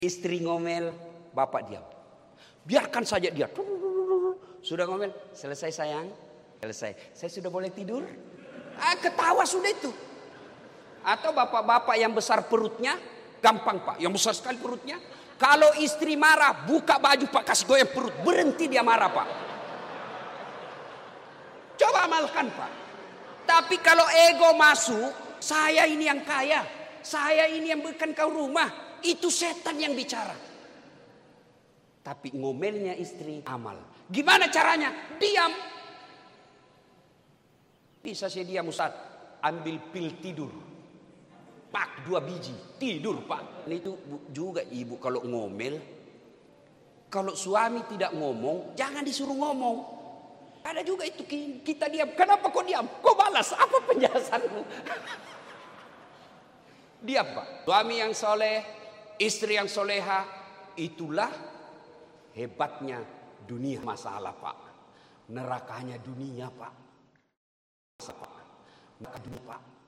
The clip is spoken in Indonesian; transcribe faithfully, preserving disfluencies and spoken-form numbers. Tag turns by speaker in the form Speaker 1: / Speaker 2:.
Speaker 1: Istri ngomel, bapak diam. Biarkan saja dia. Sudah ngomel, selesai sayang, selesai. Saya sudah boleh tidur? Ah, ketawa sudah itu. Atau bapak-bapak yang besar perutnya, gampang pak, yang besar sekali perutnya. Kalau istri marah, buka baju pak, kasih goyang perut, berhenti dia marah pak. Coba amalkan pak. Tapi kalau ego masuk, saya ini yang kaya, saya ini yang bukan kau rumah. Itu setan yang bicara. Tapi ngomelnya istri amal. Gimana caranya? Diam. Bisa saya diam Ustaz. Ambil pil tidur. Pak dua biji. Tidur pak. Ini itu juga ibu kalau ngomel. Kalau suami tidak ngomong. Jangan disuruh ngomong. Ada juga itu kita diam. Kenapa kau diam? Kau balas. Apa penjelasanmu? Diam pak. Suami yang soleh. Istri yang soleha, itulah hebatnya dunia. Masalah pak, nerakanya dunia pak, neraka dunia pak.